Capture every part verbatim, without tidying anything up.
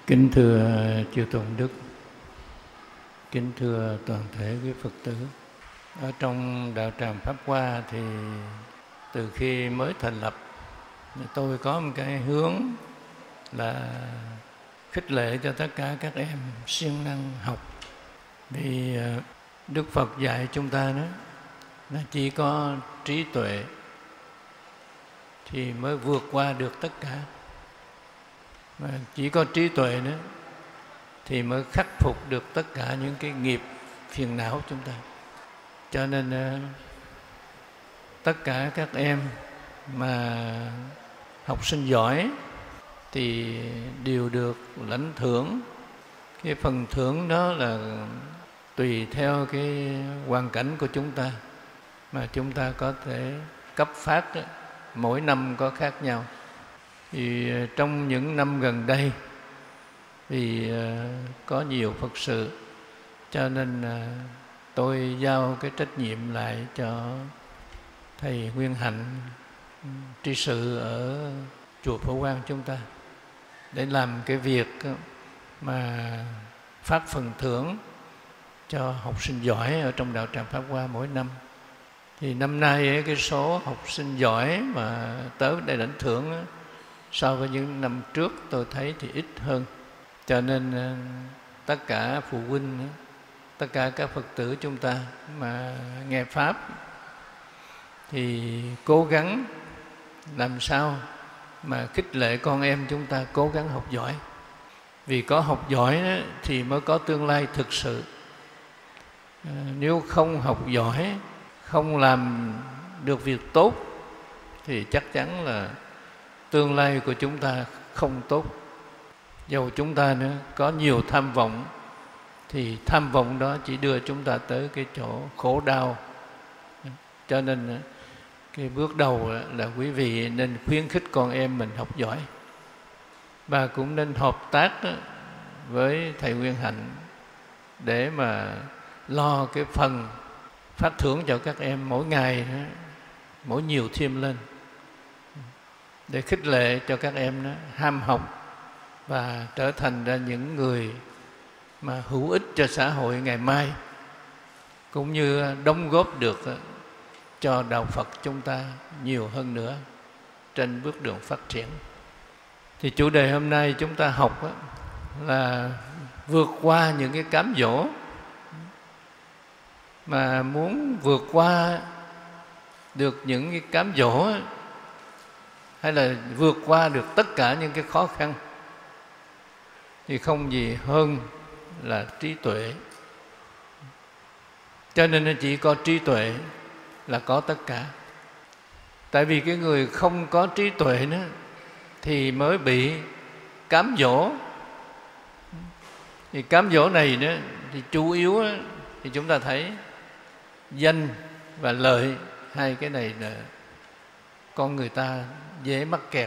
Kính thưa chư Tôn Đức, kính thưa toàn thể quý Phật tử. Ở trong đạo tràng Pháp Hoa thì từ khi mới thành lập, tôi có một cái hướng là khích lệ cho tất cả các em siêng năng học. Vì Đức Phật dạy chúng ta đó là chỉ có trí tuệ thì mới vượt qua được tất cả. Mà chỉ có trí tuệ nữa thì mới khắc phục được tất cả những cái nghiệp phiền não chúng ta. Cho nên tất cả các em mà học sinh giỏi thì đều được lãnh thưởng. Cái phần thưởng đó là tùy theo cái hoàn cảnh của chúng ta mà chúng ta có thể cấp phát, mỗi năm có khác nhau. Thì trong những năm gần đây thì có nhiều Phật sự, cho nên tôi giao cái trách nhiệm lại cho Thầy Nguyên Hạnh, tri sự ở chùa Phổ Quang chúng ta, để làm cái việc mà phát phần thưởng cho học sinh giỏi ở trong đạo tràng Pháp Hoa mỗi năm. Thì năm nay cái số học sinh giỏi mà tới đây lãnh thưởng so với những năm trước tôi thấy thì ít hơn. Cho nên tất cả phụ huynh, tất cả các Phật tử chúng ta mà nghe Pháp thì cố gắng làm sao mà khích lệ con em chúng ta cố gắng học giỏi. Vì có học giỏi đó, thì mới có tương lai thực sự. À, nếu không học giỏi, không làm được việc tốt thì chắc chắn là tương lai của chúng ta không tốt. Dầu chúng ta nữa có nhiều tham vọng thì tham vọng đó chỉ đưa chúng ta tới cái chỗ khổ đau. Cho nên cái bước đầu là quý vị nên khuyến khích con em mình học giỏi. Và cũng nên hợp tác với Thầy Nguyên Hạnh để mà lo cái phần phát thưởng cho các em mỗi ngày, mỗi nhiều thêm lên, để khích lệ cho các em đó ham học và trở thành ra những người mà hữu ích cho xã hội ngày mai, cũng như đóng góp được cho đạo Phật chúng ta nhiều hơn nữa trên bước đường phát triển. Thì chủ đề hôm nay chúng ta học là vượt qua những cái cám dỗ. Mà muốn vượt qua được những cái cám dỗ hay là vượt qua được tất cả những cái khó khăn thì không gì hơn là trí tuệ. Cho nên chỉ có trí tuệ là có tất cả. Tại vì cái người không có trí tuệ nữa thì mới bị cám dỗ. Thì cám dỗ này nữa thì chủ yếu thì chúng ta thấy danh và lợi, hai cái này là con người ta dễ mắc kẹt.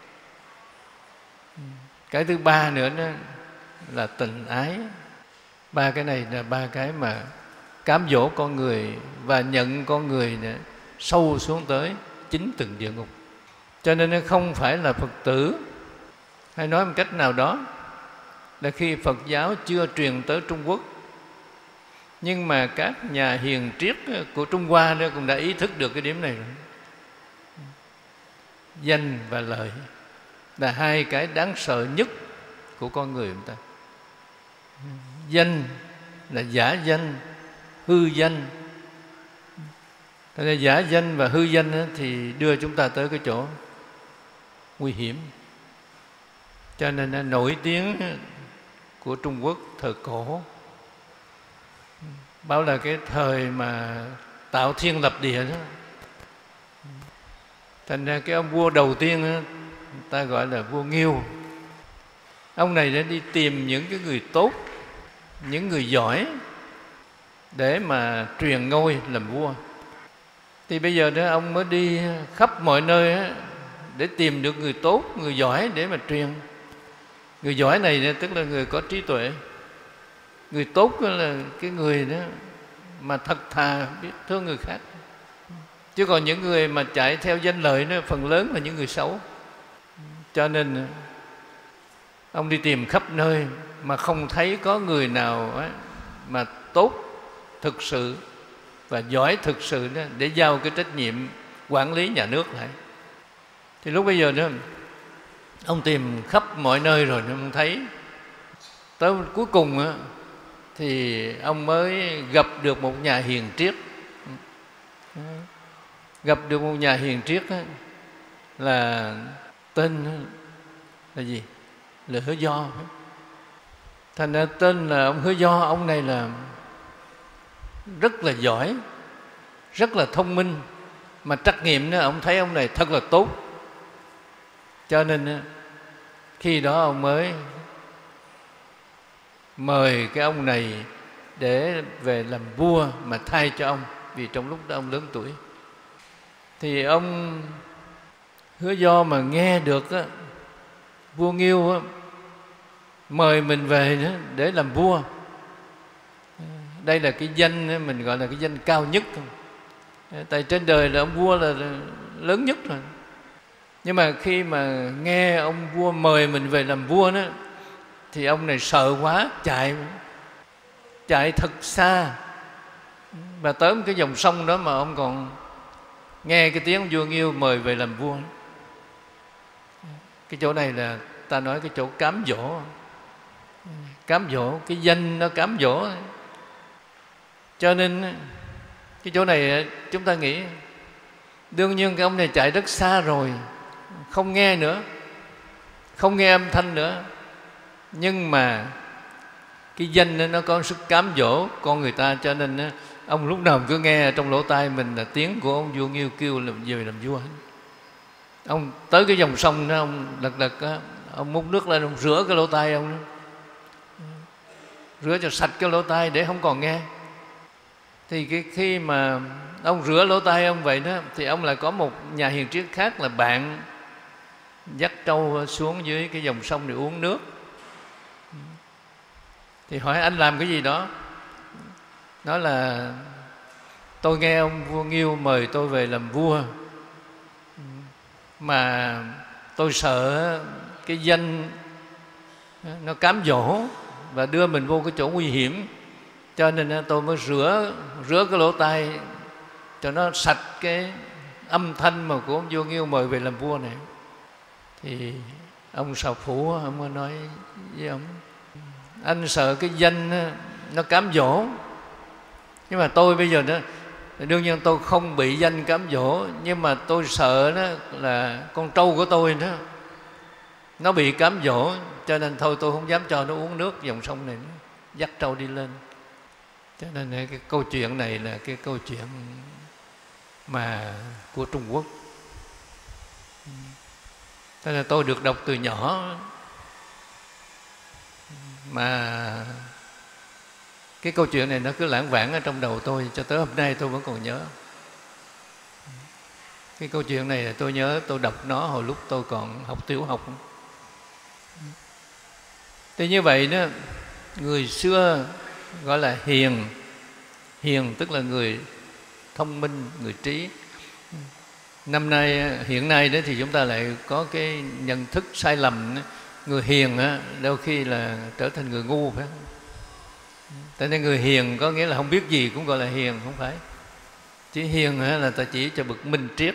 Cái thứ ba nữa đó là tình ái. Ba cái này là ba cái mà cám dỗ con người và nhận con người sâu xuống tới chính từng địa ngục. Cho nên nó không phải là Phật tử, hay nói một cách nào đó là khi Phật giáo chưa truyền tới Trung Quốc, nhưng mà các nhà hiền triết của Trung Hoa đó cũng đã ý thức được cái điểm này rồi. Danh và lợi là hai cái đáng sợ nhất của con người chúng ta. Danh là giả danh, hư danh. Thế nên giả danh và hư danh thì đưa chúng ta tới cái chỗ nguy hiểm. Cho nên nổi tiếng của Trung Quốc thời cổ bảo là cái thời mà tạo thiên lập địa đó. Thành ra cái ông vua đầu tiên đó, ta gọi là vua Nghiêu. Ông này đã đi tìm những cái người tốt, những người giỏi để mà truyền ngôi làm vua. Thì bây giờ đó ông mới đi khắp mọi nơi đó, để tìm được người tốt, người giỏi để mà truyền. Người giỏi này tức là người có trí tuệ. Người tốt là cái người đó mà thật thà biết thương người khác. Chứ còn những người mà chạy theo danh lợi đó, phần lớn là những người xấu. Cho nên ông đi tìm khắp nơi mà không thấy có người nào ấy, mà tốt thực sự và giỏi thực sự đó, để giao cái trách nhiệm quản lý nhà nước lại. Thì lúc bây giờ đó, ông tìm khắp mọi nơi rồi nhưng không thấy. Tới cuối cùng á, thì ông mới gặp được một nhà hiền triết. Gặp được một nhà hiền triết á, là tên là gì? Là Hứa Do. Thành ra tên là ông Hứa Do. Ông này là rất là giỏi, rất là thông minh, mà trắc nghiệm đó ông thấy ông này thật là tốt. Cho nên khi đó ông mới mời cái ông này để về làm vua mà thay cho ông, vì trong lúc đó ông lớn tuổi. Thì ông Hứa Do mà nghe được á, vua Nghiêu á, mời mình về đó để làm vua. Đây là cái danh mình gọi là cái danh cao nhất. Tại trên đời là ông vua là lớn nhất rồi. Nhưng mà khi mà nghe ông vua mời mình về làm vua đó, thì ông này sợ quá, chạy chạy thật xa, và tới một cái dòng sông đó mà ông còn nghe cái tiếng vua Nghiêu mời về làm vua. Cái chỗ này là ta nói cái chỗ cám dỗ. Cám dỗ, cái danh nó cám dỗ. Cho nên cái chỗ này chúng ta nghĩ đương nhiên cái ông này chạy rất xa rồi, không nghe nữa, không nghe âm thanh nữa. Nhưng mà cái danh nó có sức cám dỗ con người ta, cho nên ông lúc nào cứ nghe trong lỗ tai mình là tiếng của ông vua Nghiêu kêu là về làm vua. Ông tới cái dòng sông đó, ông lật lật đó, ông múc nước lên, ông rửa cái lỗ tai ông đó. Rửa cho sạch cái lỗ tai để không còn nghe. Thì cái khi mà ông rửa lỗ tai ông vậy đó, thì ông lại có một nhà hiền triết khác là bạn dắt trâu xuống dưới cái dòng sông để uống nước. Thì hỏi anh làm cái gì đó. Nói là tôi nghe ông vua Nghiêu mời tôi về làm vua, mà tôi sợ cái danh nó cám dỗ và đưa mình vô cái chỗ nguy hiểm, cho nên tôi mới rửa rửa cái lỗ tai cho nó sạch cái âm thanh mà của ông vua Nghiêu mời về làm vua này. Thì ông Sào Phủ ông mới nói với ông: anh sợ cái danh nó cám dỗ, nhưng mà tôi bây giờ đó, đương nhiên tôi không bị danh cám dỗ, nhưng mà tôi sợ đó là con trâu của tôi đó nó bị cám dỗ, cho nên thôi tôi không dám cho nó uống nước dòng sông này nữa, dắt trâu đi lên. Cho nên cái câu chuyện này là cái câu chuyện mà của Trung Quốc. Thế là tôi được đọc từ nhỏ, mà cái câu chuyện này nó cứ lãng vảng ở trong đầu tôi cho tới hôm nay tôi vẫn còn nhớ. Cái câu chuyện này là tôi nhớ tôi đọc nó hồi lúc tôi còn học tiểu học. Thì như vậy đó, người xưa gọi là hiền. Hiền tức là người thông minh, người trí. Năm nay, hiện nay đó thì chúng ta lại có cái nhận thức sai lầm đó. Người hiền đó, đôi khi là trở thành người ngu, phải không? Tại nên người hiền có nghĩa là không biết gì cũng gọi là hiền, không phải. Chỉ hiền là ta chỉ cho bậc minh triết.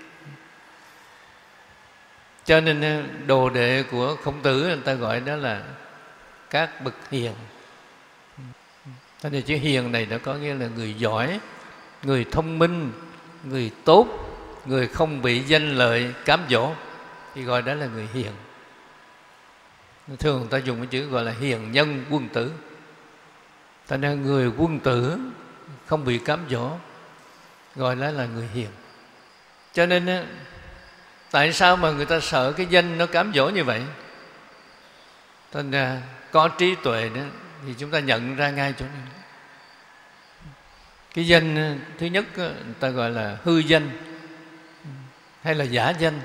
Cho nên đồ đệ của Khổng Tử người ta gọi đó là các bậc hiền. Cho nên chữ hiền này nó có nghĩa là người giỏi, người thông minh, người tốt, người không bị danh lợi cám dỗ, thì gọi đó là người hiền. Thường người ta dùng cái chữ gọi là hiền nhân quân tử. Ta nên người quân tử không bị cám dỗ, gọi đó là người hiền. Cho nên tại sao mà người ta sợ cái danh nó cám dỗ như vậy? Thành ra có trí tuệ đó thì chúng ta nhận ra ngay chỗ này. Cái danh thứ nhất người ta gọi là hư danh hay là giả danh.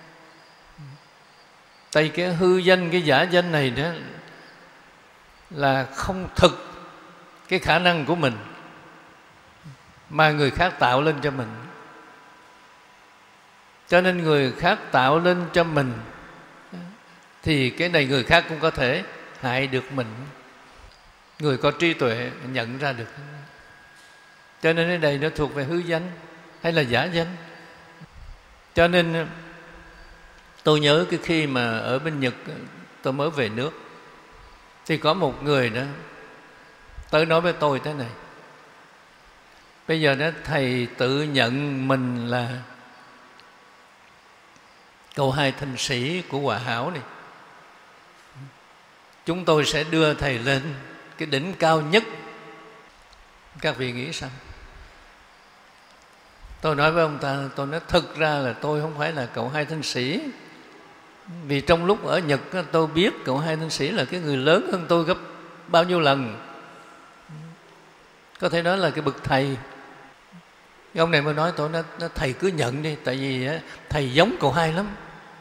Tại cái hư danh, cái giả danh này đó là không thực cái khả năng của mình mà người khác tạo lên cho mình. Cho nên người khác tạo lên cho mình thì cái này người khác cũng có thể hại được mình. Người có trí tuệ nhận ra được. Cho nên cái này nó thuộc về hư danh hay là giả danh. Cho nên tôi nhớ cái khi mà ở bên Nhật tôi mới về nước, thì có một người đó tới nói với tôi thế này: bây giờ đó thầy tự nhận mình là cầu hai thanh sĩ của Hòa Hảo này, chúng tôi sẽ đưa thầy lên cái đỉnh cao nhất. Các vị nghĩ sao? Tôi nói với ông ta, tôi nói thực ra là tôi không phải là cậu hai thanh sĩ. Vì trong lúc ở Nhật tôi biết cậu hai thanh sĩ là cái người lớn hơn tôi gấp bao nhiêu lần, có thể nói là cái bậc thầy. Cái ông này mới nói tôi, nó, nó thầy cứ nhận đi, tại vì thầy giống cậu hai lắm.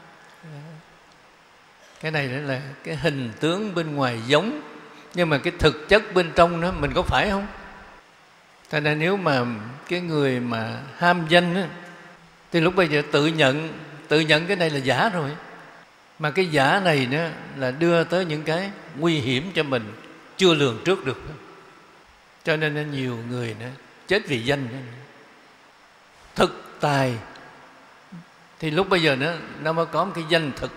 Cái này là cái hình tướng bên ngoài giống, nhưng mà cái thực chất bên trong đó mình có phải không? Thành ra nếu mà cái người mà ham danh đó, thì lúc bây giờ tự nhận, tự nhận cái này là giả rồi. Mà cái giả này đó là đưa tới những cái nguy hiểm cho mình chưa lường trước được. Cho nên nhiều người đó chết vì danh. Thực tài thì lúc bây giờ nó, nó mới có một cái danh thực.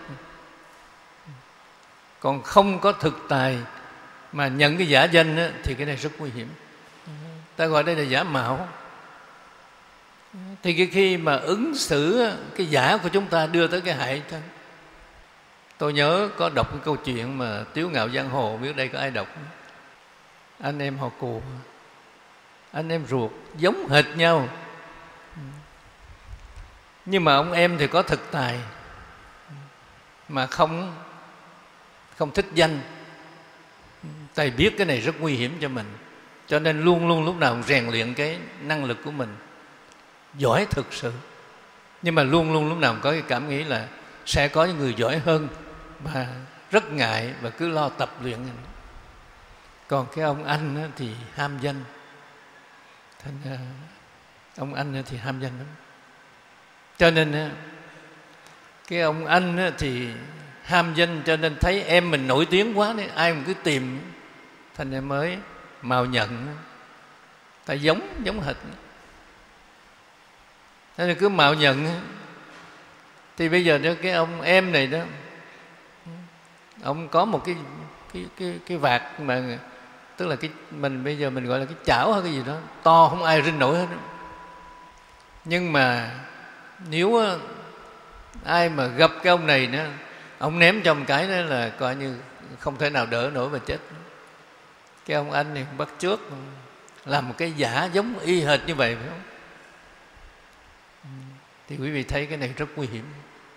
Còn không có thực tài mà nhận cái giả danh đó, thì cái này rất nguy hiểm. Ta gọi đây là giả mạo. Thì cái khi mà ứng xử cái giả của chúng ta đưa tới cái hại thôi. Tôi nhớ có đọc cái câu chuyện mà Tiếu Ngạo Giang Hồ, biết đây có ai đọc? Anh em họ Cù, anh em ruột giống hệt nhau, nhưng mà ông em thì có thực tài mà không không thích danh. Thầy biết cái này rất nguy hiểm cho mình, cho nên luôn luôn lúc nào cũng rèn luyện cái năng lực của mình, giỏi thực sự. Nhưng mà luôn luôn lúc nào cũng có cái cảm nghĩ là sẽ có những người giỏi hơn, mà rất ngại và cứ lo tập luyện. Còn cái ông anh thì ham danh. Thành ra ông anh thì ham danh lắm. Cho nên cái ông anh thì ham danh, cho nên thấy em mình nổi tiếng quá đấy, ai cũng cứ tìm, thành ra mới mạo nhận. Ta giống giống hệt, thế nên cứ mạo nhận. Thì bây giờ đó cái ông em này đó, ông có một cái cái cái cái vạt mà tức là cái mình bây giờ mình gọi là cái chảo hay cái gì đó to không ai rinh nổi hết đó. Nhưng mà nếu ai mà gặp cái ông này nữa, ông ném cho một cái đó là coi như không thể nào đỡ nổi mà chết. Cái ông anh này bắt chước làm một cái giả giống y hệt như vậy, phải không? Thì quý vị thấy cái này rất nguy hiểm.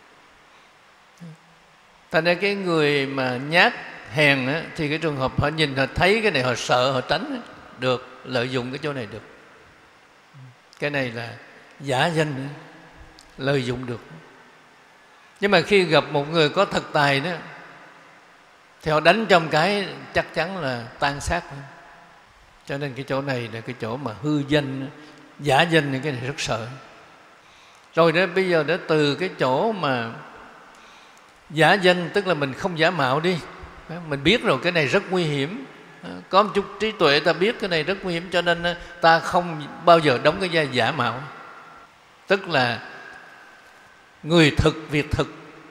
Thành ra cái người mà nhát hèn á, thì cái trường hợp họ nhìn, họ thấy cái này họ sợ, họ tránh được, lợi dụng cái chỗ này được. Cái này là giả danh, lợi dụng được. Nhưng mà khi gặp một người có thực tài đó, thì họ đánh trong cái chắc chắn là tan xác. Cho nên cái chỗ này là cái chỗ mà hư danh, giả danh, cái này rất sợ. Rồi đó bây giờ đó từ cái chỗ mà giả danh, tức là mình không giả mạo đi, mình biết rồi cái này rất nguy hiểm, có một chút trí tuệ ta biết cái này rất nguy hiểm, cho nên ta không bao giờ đóng cái vai giả mạo. Tức là người thực việc thực.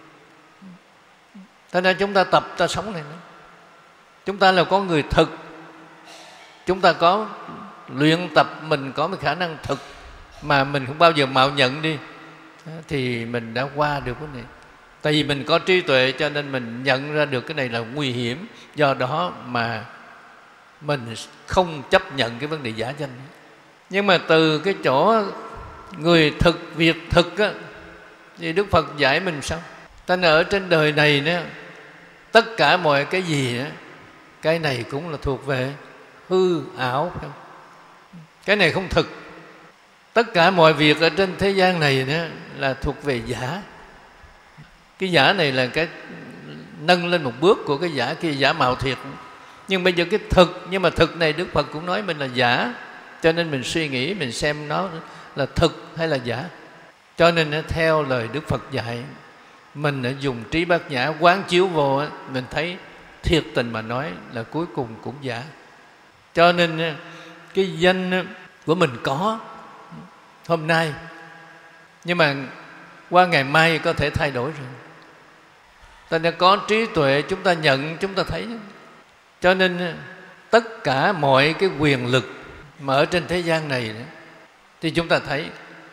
Thế nên chúng ta tập ta sống này nữa. Chúng ta là có người thực, chúng ta có luyện tập, mình có một khả năng thực mà mình không bao giờ mạo nhận đi, thì mình đã qua được cái này. Tại vì mình có trí tuệ cho nên mình nhận ra được cái này là nguy hiểm, do đó mà mình không chấp nhận cái vấn đề giả danh. Nhưng mà từ cái chỗ người thực việc thực á, thì Đức Phật dạy mình sao? Ta ở trên đời này nữa, tất cả mọi cái gì đó, cái này cũng là thuộc về hư ảo, phải không? Cái này không thực. Tất cả mọi việc ở trên thế gian này đó là thuộc về giả. Cái giả này là cái nâng lên một bước của cái giả kia, giả mạo thiệt. Nhưng bây giờ cái thực, nhưng mà thực này Đức Phật cũng nói mình là giả, cho nên mình suy nghĩ, mình xem nó là thực hay là giả. Cho nên theo lời Đức Phật dạy, Mình đã dùng trí bát nhã quán chiếu vô, mình thấy thiệt tình mà nói là cuối cùng cũng giả. Cho nên cái danh của mình có hôm nay, nhưng mà qua ngày mai có thể thay đổi rồi. Ta đã có trí tuệ, chúng ta nhận, chúng ta thấy. Cho nên tất cả mọi cái quyền lực mà ở trên thế gian này thì chúng ta thấy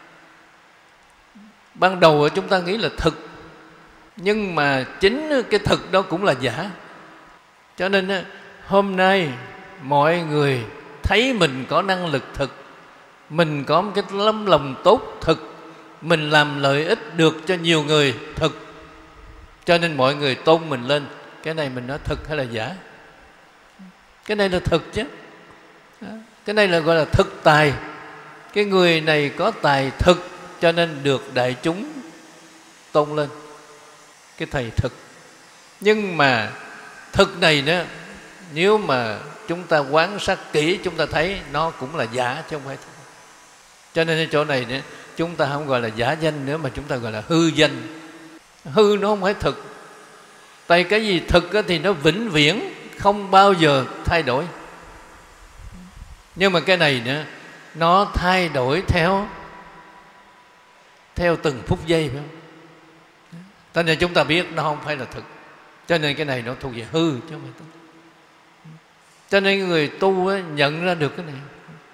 ban đầu chúng ta nghĩ là thực, nhưng mà chính cái thực đó cũng là giả. Cho nên hôm nay mọi người thấy mình có năng lực thực, mình có một cái tấm lòng tốt thực, mình làm lợi ích được cho nhiều người thực, cho nên mọi người tôn mình lên. Cái này mình nói thực hay là giả? Cái này là thực chứ. Cái này là gọi là thực tài. Cái người này có tài thực cho nên được đại chúng tôn lên. Cái thầy thực. Nhưng mà thực này nữa, nếu mà chúng ta quan sát kỹ, chúng ta thấy nó cũng là giả chứ không phải thực. Cho nên ở chỗ này nữa, chúng ta không gọi là giả danh nữa, mà chúng ta gọi là hư danh. Hư nó không phải thực. Tại cái gì thực thì nó vĩnh viễn, không bao giờ thay đổi. Nhưng mà cái này nữa, nó thay đổi theo theo từng phút giây, phải không? Cho nên chúng ta biết nó không phải là thực. Cho nên cái này nó thuộc về hư chứ không phải thực. Cho nên người tu ấy, nhận ra được cái này.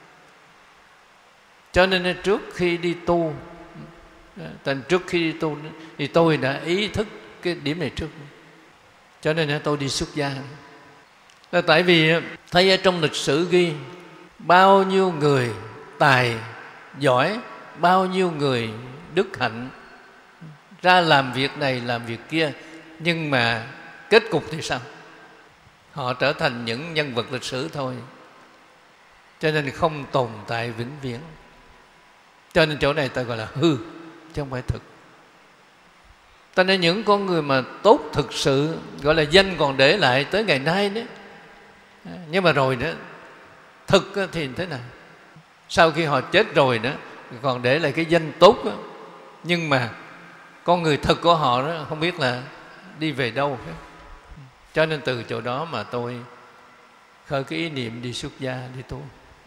Cho nên trước khi đi tu, Thành trước khi đi tu thì tôi đã ý thức cái điểm này trước. Cho nên tôi đi xuất gia. Là tại vì thấy ở trong lịch sử ghi bao nhiêu người tài giỏi, bao nhiêu người đức hạnh ra làm việc này làm việc kia, nhưng mà kết cục thì sao? Họ trở thành những nhân vật lịch sử thôi. Cho nên không tồn tại vĩnh viễn. Cho nên chỗ này ta gọi là hư chứ không phải thực. Ta nên những con người mà tốt thực sự, gọi là danh còn để lại tới ngày nay đấy. Nhưng mà rồi nữa, thực thì thế nào? Sau khi họ chết rồi nữa, còn để lại cái danh tốt đó. Nhưng mà con người thực của họ đó không biết là đi về đâu. Cho nên từ chỗ đó mà tôi khởi cái ý niệm đi xuất gia, đi tu.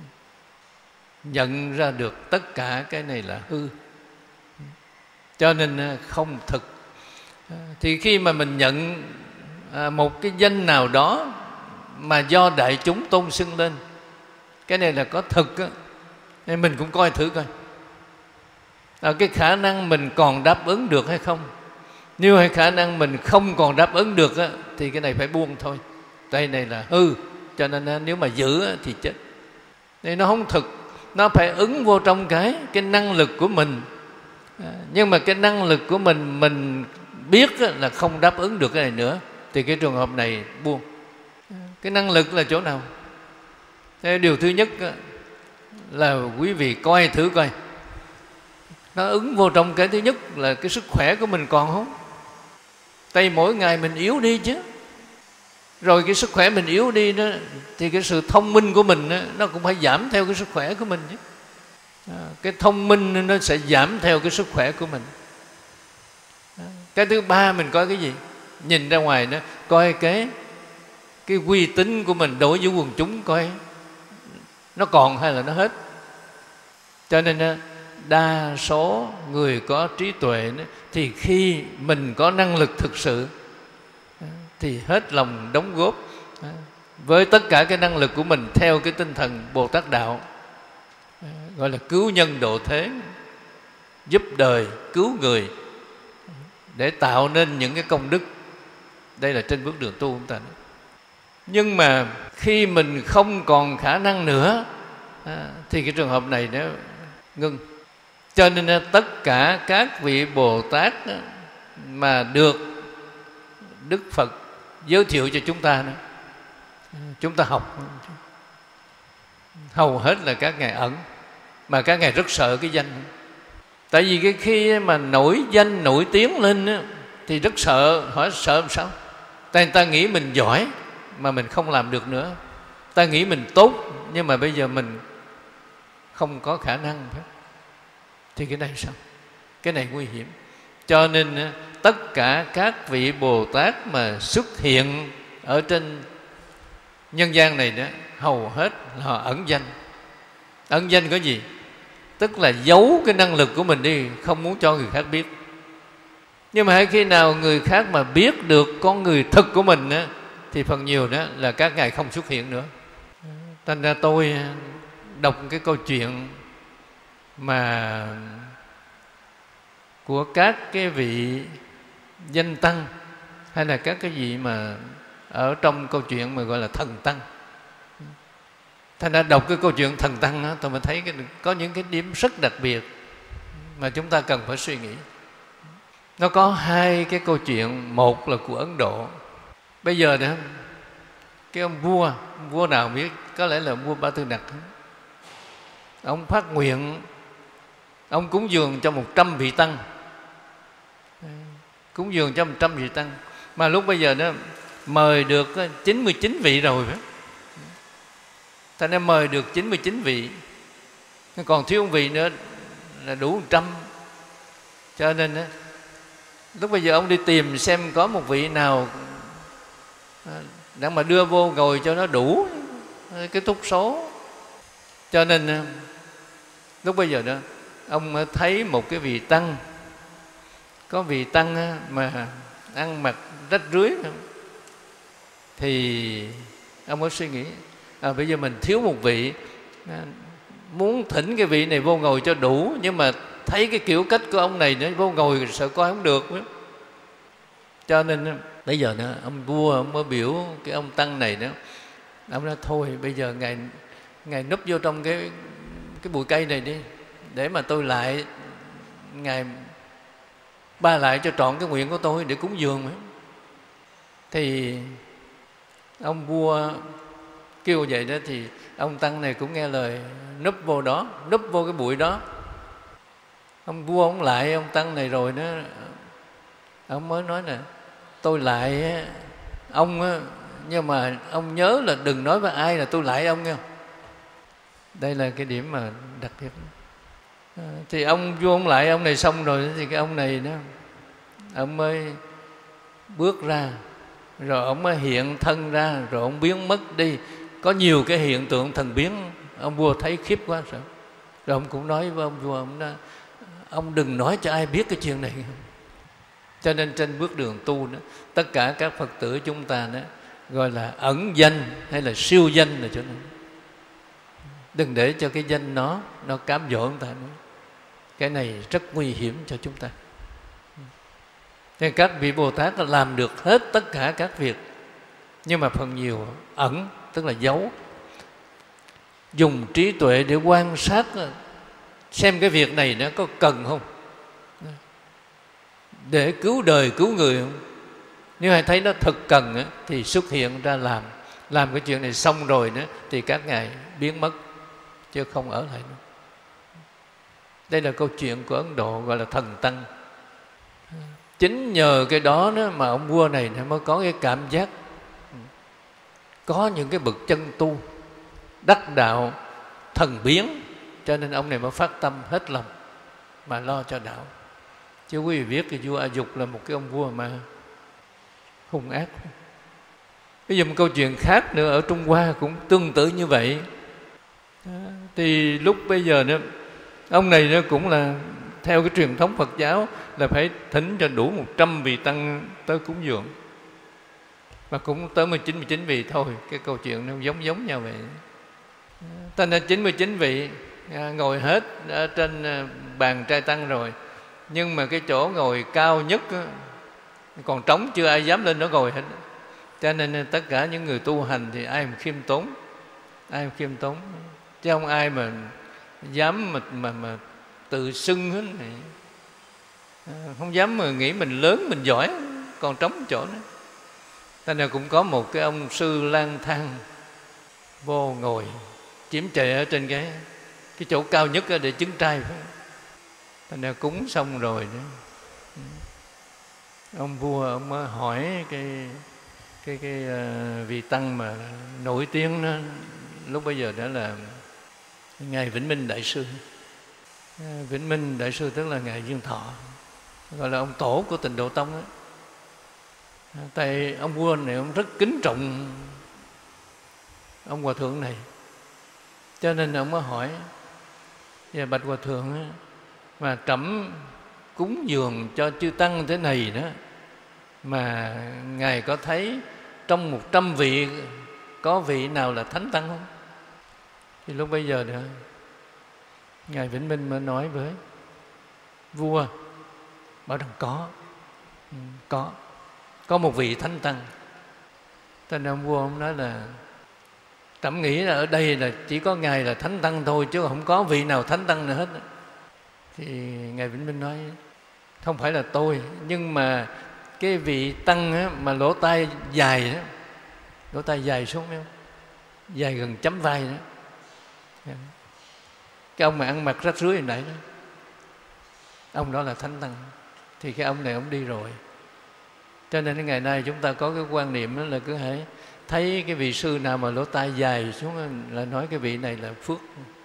Nhận ra được tất cả cái này là hư, cho nên không thực. Thì khi mà mình nhận một cái danh nào đó mà do đại chúng tôn xưng lên, cái này là có thực á, nên mình cũng coi thử coi à, cái khả năng mình còn đáp ứng được hay không. Nếu hay khả năng mình không còn đáp ứng được á, thì cái này phải buông thôi. Đây này là hư, cho nên nếu mà giữ á, thì chết. Nên nó không thực. Nó phải ứng vô trong cái cái năng lực của mình. à, Nhưng mà cái năng lực của mình mình biết là không đáp ứng được cái này nữa, thì cái trường hợp này buông. Cái năng lực là chỗ nào? Thế điều thứ nhất là quý vị coi thử coi, nó ứng vô trong cái thứ nhất là cái sức khỏe của mình còn không? Tại mỗi ngày mình yếu đi chứ. Rồi cái sức khỏe mình yếu đi đó, thì cái sự thông minh của mình đó, nó cũng phải giảm theo cái sức khỏe của mình chứ. À, cái thông minh nó sẽ giảm theo cái sức khỏe của mình. À, cái thứ ba mình coi cái gì? Nhìn ra ngoài đó, coi cái cái uy tín của mình đối với quần chúng, coi nó còn hay là nó hết. Cho nên đa số người có trí tuệ đó, thì khi mình có năng lực thực sự thì hết lòng đóng góp với tất cả cái năng lực của mình theo cái tinh thần Bồ Tát Đạo, gọi là cứu nhân độ thế, giúp đời, cứu người, để tạo nên những cái công đức. Đây là trên bước đường tu chúng ta. Nhưng mà khi mình không còn khả năng nữa thì cái trường hợp này nó ngưng. Cho nên tất cả các vị Bồ Tát mà được Đức Phật giới thiệu cho chúng ta đó, chúng ta học, hầu hết là các ngài ẩn, mà các ngài rất sợ cái danh. Tại vì cái khi mà nổi danh nổi tiếng lên đó, thì rất sợ. Hỏi sợ làm sao? Tại người ta nghĩ mình giỏi mà mình không làm được nữa. Ta nghĩ mình tốt nhưng mà bây giờ mình không có khả năng. Thì cái này sao? Cái này nguy hiểm. Cho nên tất cả các vị Bồ Tát mà xuất hiện ở trên nhân gian này đó, hầu hết là họ ẩn danh. Ẩn danh có gì? Tức là giấu cái năng lực của mình đi, không muốn cho người khác biết. Nhưng mà khi nào người khác mà biết được con người thực của mình đó, thì phần nhiều đó là các ngài không xuất hiện nữa. Thành ra tôi đọc cái câu chuyện mà của các cái vị danh tăng, hay là các cái vị mà ở trong câu chuyện mà gọi là thần tăng. Thành ra đọc cái câu chuyện thần tăng đó, tôi mới thấy cái, có những cái điểm rất đặc biệt mà chúng ta cần phải suy nghĩ. Nó có hai cái câu chuyện, một là của Ấn Độ. Bây giờ đó, cái ông vua, vua nào biết, có lẽ là vua Ba Tư Nặc. Ông phát nguyện, ông cúng dường cho một trăm vị tăng, cúng dường cho một trăm vị tăng. Mà lúc bây giờ đó mời được chín mươi chín vị rồi đó. Ta nên mời được chín mươi chín vị, còn thiếu một vị nữa là đủ một trăm. Cho nên đó, lúc bây giờ ông đi tìm xem có một vị nào để mà đưa vô ngồi cho nó đủ cái thúc số. Cho nên lúc bây giờ đó ông thấy một cái vị tăng, có vị tăng mà ăn mặc rách rưới, thì ông mới suy nghĩ à, bây giờ mình thiếu một vị, muốn thỉnh cái vị này vô ngồi cho đủ, nhưng mà thấy cái kiểu cách của ông này nó vô ngồi sợ coi không được nữa. Cho nên bây giờ đó, ông vua ông mới biểu cái ông tăng này đó, ông nói thôi bây giờ ngài ngài núp vô trong cái cái bụi cây này đi, để mà tôi lại ngài ba lại cho trọn cái nguyện của tôi để cúng dường ấy. Thì ông vua kêu vậy đó, thì ông tăng này cũng nghe lời núp vô đó, núp vô cái bụi đó. Ông vua ông lại ông tăng này rồi đó, ông mới nói nè, tôi lại ông á, nhưng mà ông nhớ là đừng nói với ai là tôi lại ông nghe. Đây là cái điểm mà đặc biệt. À, thì ông vua ông lại ông này xong rồi, thì cái ông này đó, ông mới bước ra, rồi ông mới hiện thân ra, rồi ông biến mất đi. Có nhiều cái hiện tượng thần biến, ông vua thấy khiếp quá sợ. Rồi ông cũng nói với ông vua, ông nói, ông đừng nói cho ai biết cái chuyện này. Cho nên trên bước đường tu đó, tất cả các Phật tử chúng ta đó gọi là ẩn danh hay là siêu danh là chỗ này. Đừng để cho cái danh nó nó cám dỗ chúng ta nữa. Cái này rất nguy hiểm cho chúng ta. Nên các vị Bồ Tát làm được hết tất cả các việc, nhưng mà phần nhiều ẩn, tức là giấu. Dùng trí tuệ để quan sát xem cái việc này nó có cần không, để cứu đời cứu người không. Nếu ai thấy nó thực cần thì xuất hiện ra làm. Làm cái chuyện này xong rồi nữa thì các ngài biến mất, chứ không ở lại nữa. Đây là câu chuyện của Ấn Độ gọi là thần tăng. Chính nhờ cái đó, đó mà ông vua này mới có cái cảm giác có những cái bậc chân tu đắc đạo thần biến, cho nên ông này mới phát tâm hết lòng mà lo cho đạo. Chứ quý vị biết cái vua A Dục là một cái ông vua mà hung ác. Bây giờ một câu chuyện khác nữa ở Trung Hoa cũng tương tự như vậy. Thì lúc bây giờ đó, ông này nó cũng là theo cái truyền thống Phật giáo là phải thỉnh cho đủ một trăm vị tăng tới cúng dường, mà cũng tới mười chín, mười chín vị thôi. Cái câu chuyện nó giống giống nhau vậy. Thành ra chín mươi chín vị ngồi hết ở trên bàn trai tăng rồi, nhưng mà cái chỗ ngồi cao nhất còn trống, chưa ai dám lên đó ngồi hết. Cho nên tất cả những người tu hành thì ai mà khiêm tốn, ai mà khiêm tốn, chứ không ai mà dám mà, mà, mà tự xưng hết này. Không dám mà nghĩ mình lớn, mình giỏi, còn trống chỗ nữa. Thế nên cũng có một cái ông sư lang thang vô ngồi chiếm trệ ở trên cái cái chỗ cao nhất để chứng trai. Thế nên cúng xong rồi đó, ông vua ông mới hỏi cái cái cái uh, vị tăng mà nổi tiếng đó, lúc bây giờ đó là ngài Vĩnh Minh Đại sư. Vĩnh Minh Đại sư tức là ngài Duyên Thọ. gọi là ông tổ của Tịnh Độ Tông đó. Tại ông vua này ông rất kính trọng ông hòa thượng này, cho nên ông mới hỏi: và bạch hòa thượng á, mà trẫm cúng dường cho chư tăng thế này đó, mà ngài có thấy trong một trăm vị có vị nào là thánh tăng không? Thì lúc bây giờ đó, ngài Vĩnh Minh mới nói với vua, bảo rằng có, có, có một vị thánh tăng. Thế nên ông vua ông nói là trẫm nghĩ là ở đây là chỉ có ngài là thánh tăng thôi, chứ không có vị nào thánh tăng nữa hết. Thì ngài Vĩnh Minh nói: không phải là tôi, nhưng mà cái vị tăng á, mà lỗ tai dài đó, lỗ tai dài xuống không? Dài gần chấm vai đó. Cái ông mà ăn mặc rách rưới hồi nãy đó, ông đó là thánh tăng. Thì cái ông này ông đi rồi. Cho nên ngày nay chúng ta có cái quan niệm đó là cứ hãy thấy cái vị sư nào mà lỗ tai dài xuống là nói cái vị này là phước,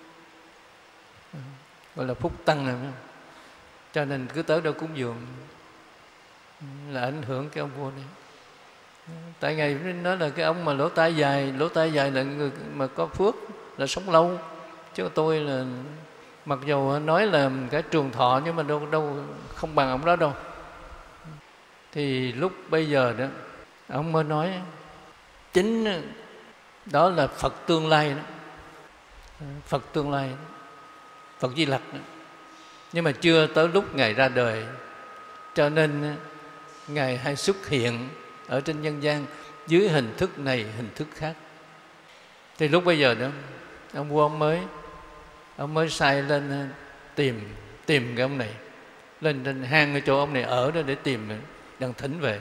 gọi là phúc tăng này. Cho nên cứ tới đâu cúng dường là ảnh hưởng cái ông vua này. Tại ngày nói là cái ông mà lỗ tai dài, lỗ tai dài là người mà có phước, là sống lâu. Chứ tôi là mặc dù nói là cái trường thọ, nhưng mà đâu đâu không bằng ông đó đâu. Thì lúc bây giờ đó, ông mới nói chính đó là Phật tương lai đó. Phật tương lai đó. Phật Di Lặc đó. Nhưng mà chưa tới lúc Ngài ra đời, cho nên Ngài hay xuất hiện ở trên nhân gian dưới hình thức này, hình thức khác. Thì lúc bây giờ đó, ông vua ông mới ông mới sai lên tìm tìm cái ông này, lên trên hang ở chỗ ông này ở đó để tìm, đang thỉnh về.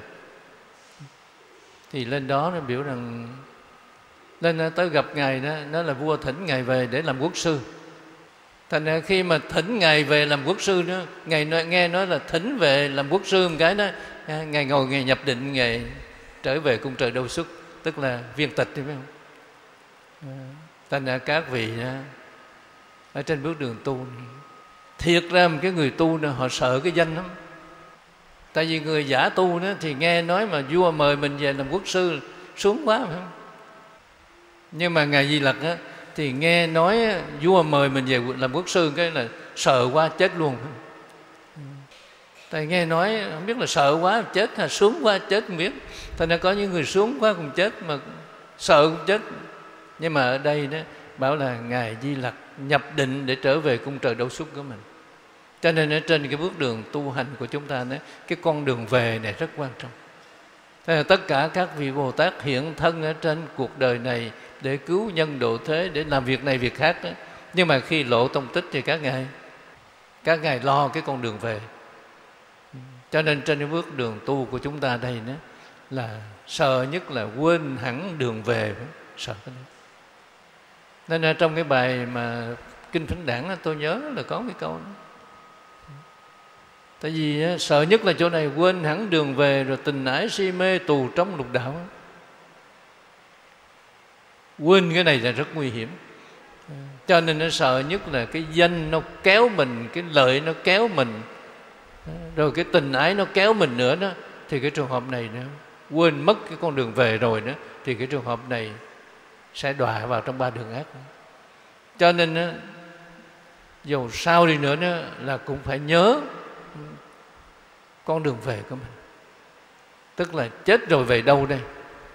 Thì lên đó nó biểu rằng lên tới gặp Ngài đó, nó là vua thỉnh Ngài về để làm quốc sư. Thành ra khi mà thỉnh Ngài về làm quốc sư đó, Ngài nói, nghe nói là thỉnh về làm quốc sư một cái đó, Ngài ngồi Ngài nhập định, Ngài trở về cung trời Đâu Xuất, tức là viên tịch, phải không? Thành ra các vị đó, ở trên bước đường tu, thiệt ra một cái người tu đó, họ sợ cái danh lắm. Tại vì người giả tu đó thì nghe nói mà vua mời mình về làm quốc sư sướng quá, phải không? Nhưng mà Ngài Di Lặc á, thì nghe nói vua mời mình về làm quốc sư cái là sợ quá chết luôn. Tại nghe nói không biết là sợ quá chết hay sướng quá chết không biết. Thành ra có những người sướng quá cũng chết, mà sợ cũng chết. Nhưng mà ở đây đó bảo là Ngài Di Lặc nhập định để trở về cung trời Đâu Xuất của mình. Cho nên ở trên cái bước đường tu hành của chúng ta đó, cái con đường về này rất quan trọng. Thế là tất cả các vị Bồ Tát hiện thân ở trên cuộc đời này để cứu nhân độ thế, để làm việc này việc khác đó. Nhưng mà khi lộ tông tích thì các ngài các ngài lo cái con đường về. Cho nên trên cái bước đường tu của chúng ta đây đó, là sợ nhất là quên hẳn đường về, sợ cái đó. Nên là trong cái bài mà Kinh Phánh Đản tôi nhớ là có cái câu đó. Tại vì sợ nhất là chỗ này, quên hẳn đường về, rồi tình ái si mê tù trong lục đạo. Quên cái này là rất nguy hiểm. Cho nên nó sợ nhất là cái danh nó kéo mình, cái lợi nó kéo mình, rồi cái tình ái nó kéo mình nữa đó. Thì cái trường hợp này nữa, quên mất cái con đường về rồi đó, thì cái trường hợp này sẽ đọa vào trong ba đường ác. Cho nên đó, dù sao đi nữa đó, là cũng phải nhớ con đường về của mình. Tức là chết rồi về đâu đây?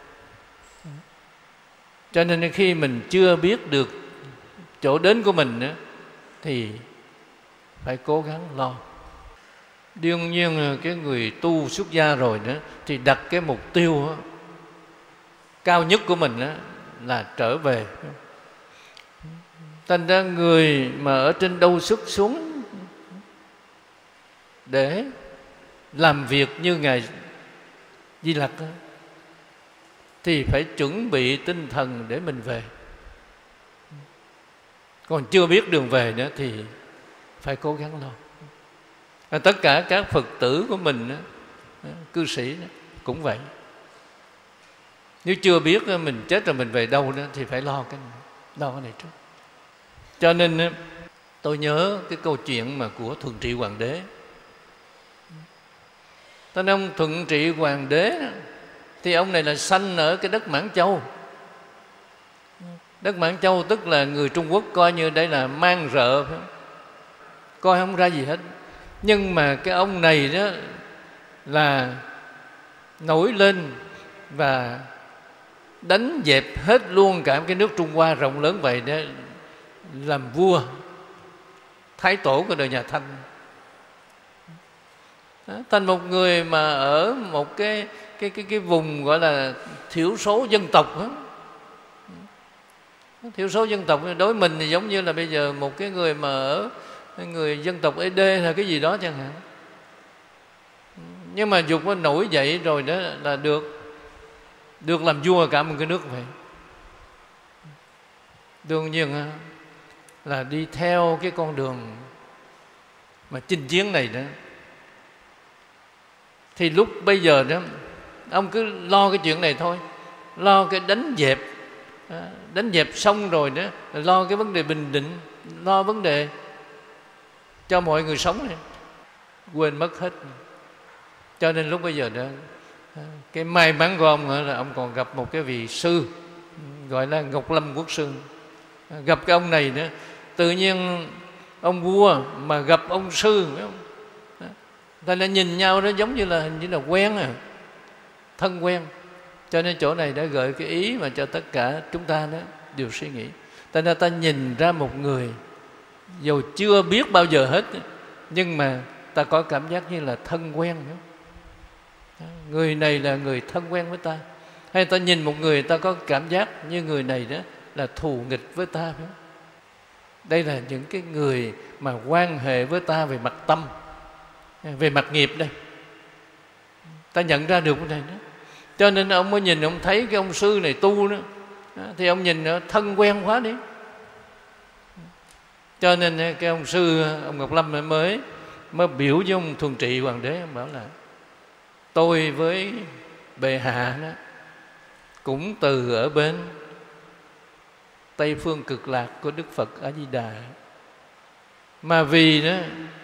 Cho nên khi mình chưa biết được chỗ đến của mình nữa, thì phải cố gắng lo. Đương nhiên cái người tu xuất gia rồi nữa thì đặt cái mục tiêu đó, cao nhất của mình đó, là trở về. Thành ra người mà ở trên Đâu Xuất xuống để làm việc như Ngài Di Lặc đó, thì phải chuẩn bị tinh thần để mình về. Còn chưa biết đường về nữa thì phải cố gắng lo. À, tất cả các Phật tử của mình đó, cư sĩ đó, cũng vậy. Nếu chưa biết mình chết rồi mình về đâu đó, thì phải lo cái này, lo cái này trước. Cho nên tôi nhớ cái câu chuyện mà của Thường Trị Hoàng đế. Tên ông Thuận Trị Hoàng đế thì ông này là sanh ở cái đất Mãn Châu. Đất Mãn Châu tức là người Trung Quốc coi như đây là mang rợ, phải không? Coi không ra gì hết. Nhưng mà cái ông này đó là nổi lên và đánh dẹp hết luôn cả cái nước Trung Hoa rộng lớn vậy đó, làm vua thái tổ của đời nhà Thanh. Đó, thành một người mà ở một cái cái cái cái vùng gọi là thiểu số dân tộc đó. Thiểu số dân tộc đối với mình thì giống như là bây giờ một cái người mà ở người dân tộc Ê Đê hay cái gì đó chẳng hạn. Nhưng mà dục nó nổi dậy rồi đó là được được làm vua cả một cái nước vậy. Đương nhiên là đi theo cái con đường mà chinh chiến này đó, thì lúc bây giờ đó ông cứ lo cái chuyện này thôi, lo cái đánh dẹp, đánh dẹp xong rồi đó lo cái vấn đề bình định, lo vấn đề cho mọi người sống này, quên mất hết. Cho nên lúc bây giờ đó cái may mắn của ông là ông còn gặp một cái vị sư gọi là Ngọc Lâm Quốc sư. Gặp cái ông này nữa, tự nhiên ông vua mà gặp ông sư, phải không? Ta là nhìn nhau đó giống như là hình như là quen à, thân quen. Cho nên chỗ này đã gợi cái ý mà cho tất cả chúng ta đó đều suy nghĩ. Ta nên ta nhìn ra một người dù chưa biết bao giờ hết, nhưng mà ta có cảm giác như là thân quen, phải không? Người này là người thân quen với ta. Hay ta nhìn một người ta có cảm giác như người này đó là thù nghịch với ta, phải không? Đây là những cái người mà quan hệ với ta về mặt tâm, về mặt nghiệp đây. Ta nhận ra được cái này đó. Cho nên ông mới nhìn, ông thấy cái ông sư này tu đó, thì ông nhìn nó thân quen quá đi. Cho nên cái ông sư, ông Ngọc Lâm mới mới biểu với ông Thuận Trị Hoàng đế, ông bảo là tôi với bệ hạ đó cũng từ ở bên Tây phương cực lạc của Đức Phật A Di Đà, mà vì đó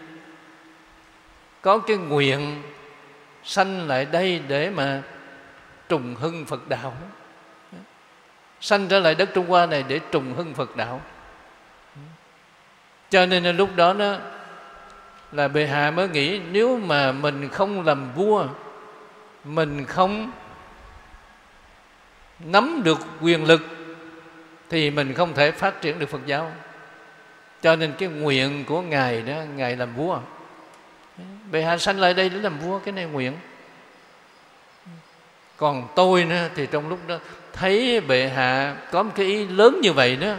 có cái nguyện sanh lại đây để mà trùng hưng Phật đạo, sanh trở lại đất Trung Hoa này để trùng hưng Phật đạo. Cho nên là lúc đó đó là bệ hạ mới nghĩ, nếu mà mình không làm vua, mình không nắm được quyền lực thì mình không thể phát triển được Phật giáo. Cho nên cái nguyện của Ngài đó, Ngài làm vua. Bệ hạ sanh lại đây để làm vua, cái này nguyện. Còn tôi nữa thì trong lúc đó thấy bệ hạ có một cái ý lớn như vậy đó,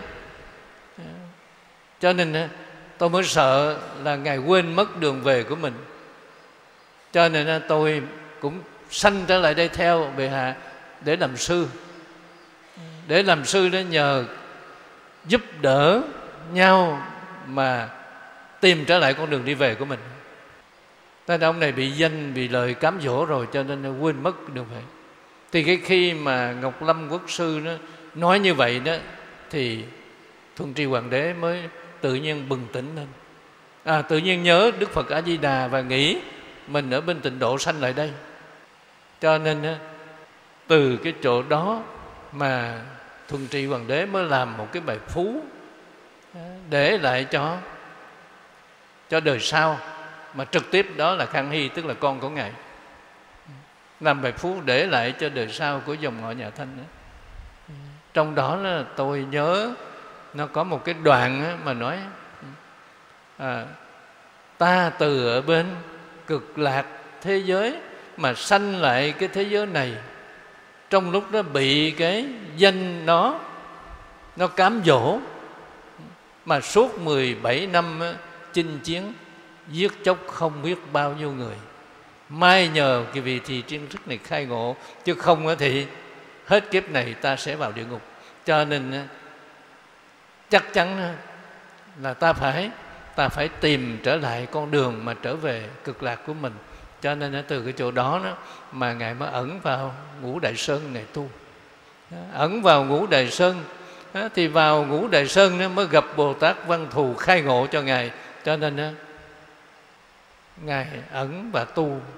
cho nên tôi mới sợ là Ngài quên mất đường về của mình. Cho nên tôi cũng sanh trở lại đây theo bệ hạ để làm sư. Để làm sư đó nhờ giúp đỡ nhau mà tìm trở lại con đường đi về của mình. Nên ông này bị danh, bị lời cám dỗ rồi, cho nên quên mất đường về. Thì cái khi mà Ngọc Lâm Quốc sư đó nói như vậy đó, thì Thuận Trị Hoàng đế mới tự nhiên bừng tỉnh lên. À, tự nhiên nhớ Đức Phật A Di Đà và nghĩ mình ở bên Tịnh Độ sanh lại đây. Cho nên từ cái chỗ đó mà Thuận Trị Hoàng đế mới làm một cái bài phú để lại cho cho đời sau, mà trực tiếp đó là Khang Hy, tức là con của Ngài, làm bài phú để lại cho đời sau của dòng họ nhà Thanh đó. Trong đó là tôi nhớ nó có một cái đoạn mà nói à, ta từ ở bên cực lạc thế giới mà sanh lại cái thế giới này, trong lúc đó bị cái danh nó nó cám dỗ, mà suốt mười bảy năm chinh chiến giết chóc không biết bao nhiêu người. May nhờ cái vị thị tri thức này khai ngộ, chứ không thì hết kiếp này ta sẽ vào địa ngục. Cho nên chắc chắn là ta phải ta phải tìm trở lại con đường mà trở về cực lạc của mình. Cho nên từ cái chỗ đó, đó mà Ngài mới ẩn vào Ngũ Đại Sơn, Ngài tu. Ẩn vào Ngũ Đại Sơn, thì vào Ngũ Đại Sơn mới gặp Bồ Tát Văn Thù khai ngộ cho Ngài. Cho nên Ngài ẩn và tu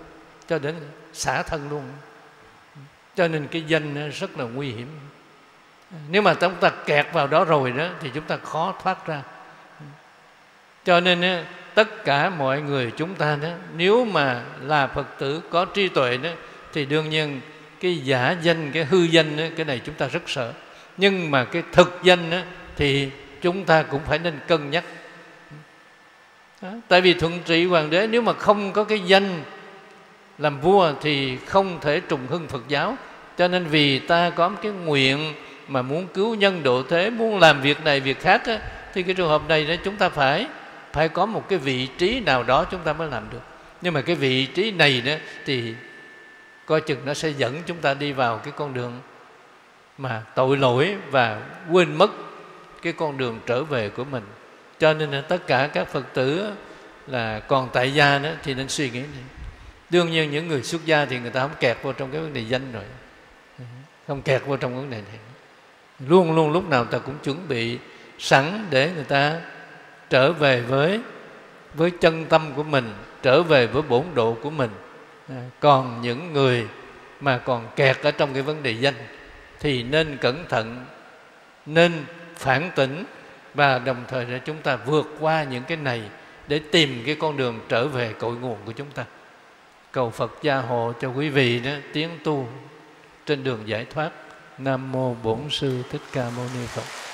cho đến xả thân luôn. Cho nên cái danh rất là nguy hiểm. Nếu mà chúng ta kẹt vào đó rồi đó thì chúng ta khó thoát ra. Cho nên tất cả mọi người chúng ta đó, nếu mà là Phật tử có trí tuệ đó, thì đương nhiên cái giả danh, cái hư danh đó, cái này chúng ta rất sợ. Nhưng mà cái thực danh đó, thì chúng ta cũng phải nên cân nhắc. Đó. Tại vì Thuận Trị Hoàng đế nếu mà không có cái danh làm vua thì không thể trùng hưng Phật giáo. Cho nên vì ta có cái nguyện mà muốn cứu nhân độ thế, muốn làm việc này việc khác á, thì cái trường hợp này đó chúng ta phải phải có một cái vị trí nào đó chúng ta mới làm được. Nhưng mà cái vị trí này đó thì coi chừng nó sẽ dẫn chúng ta đi vào cái con đường mà tội lỗi và quên mất cái con đường trở về của mình. Cho nên là tất cả các Phật tử là còn tại gia đó thì nên suy nghĩ này. Đương nhiên những người xuất gia thì người ta không kẹt vào trong cái vấn đề danh rồi, không kẹt vào trong vấn đề này. Luôn luôn lúc nào ta cũng chuẩn bị sẵn để người ta trở về với với chân tâm của mình, trở về với bổn độ của mình. À, còn những người mà còn kẹt ở trong cái vấn đề danh thì nên cẩn thận, nên phản tỉnh, và đồng thời để chúng ta vượt qua những cái này để tìm cái con đường trở về cội nguồn của chúng ta. Cầu Phật gia hộ cho quý vị đó tiến tu trên đường giải thoát. Nam mô Bổn Sư Thích Ca Mâu Ni Phật.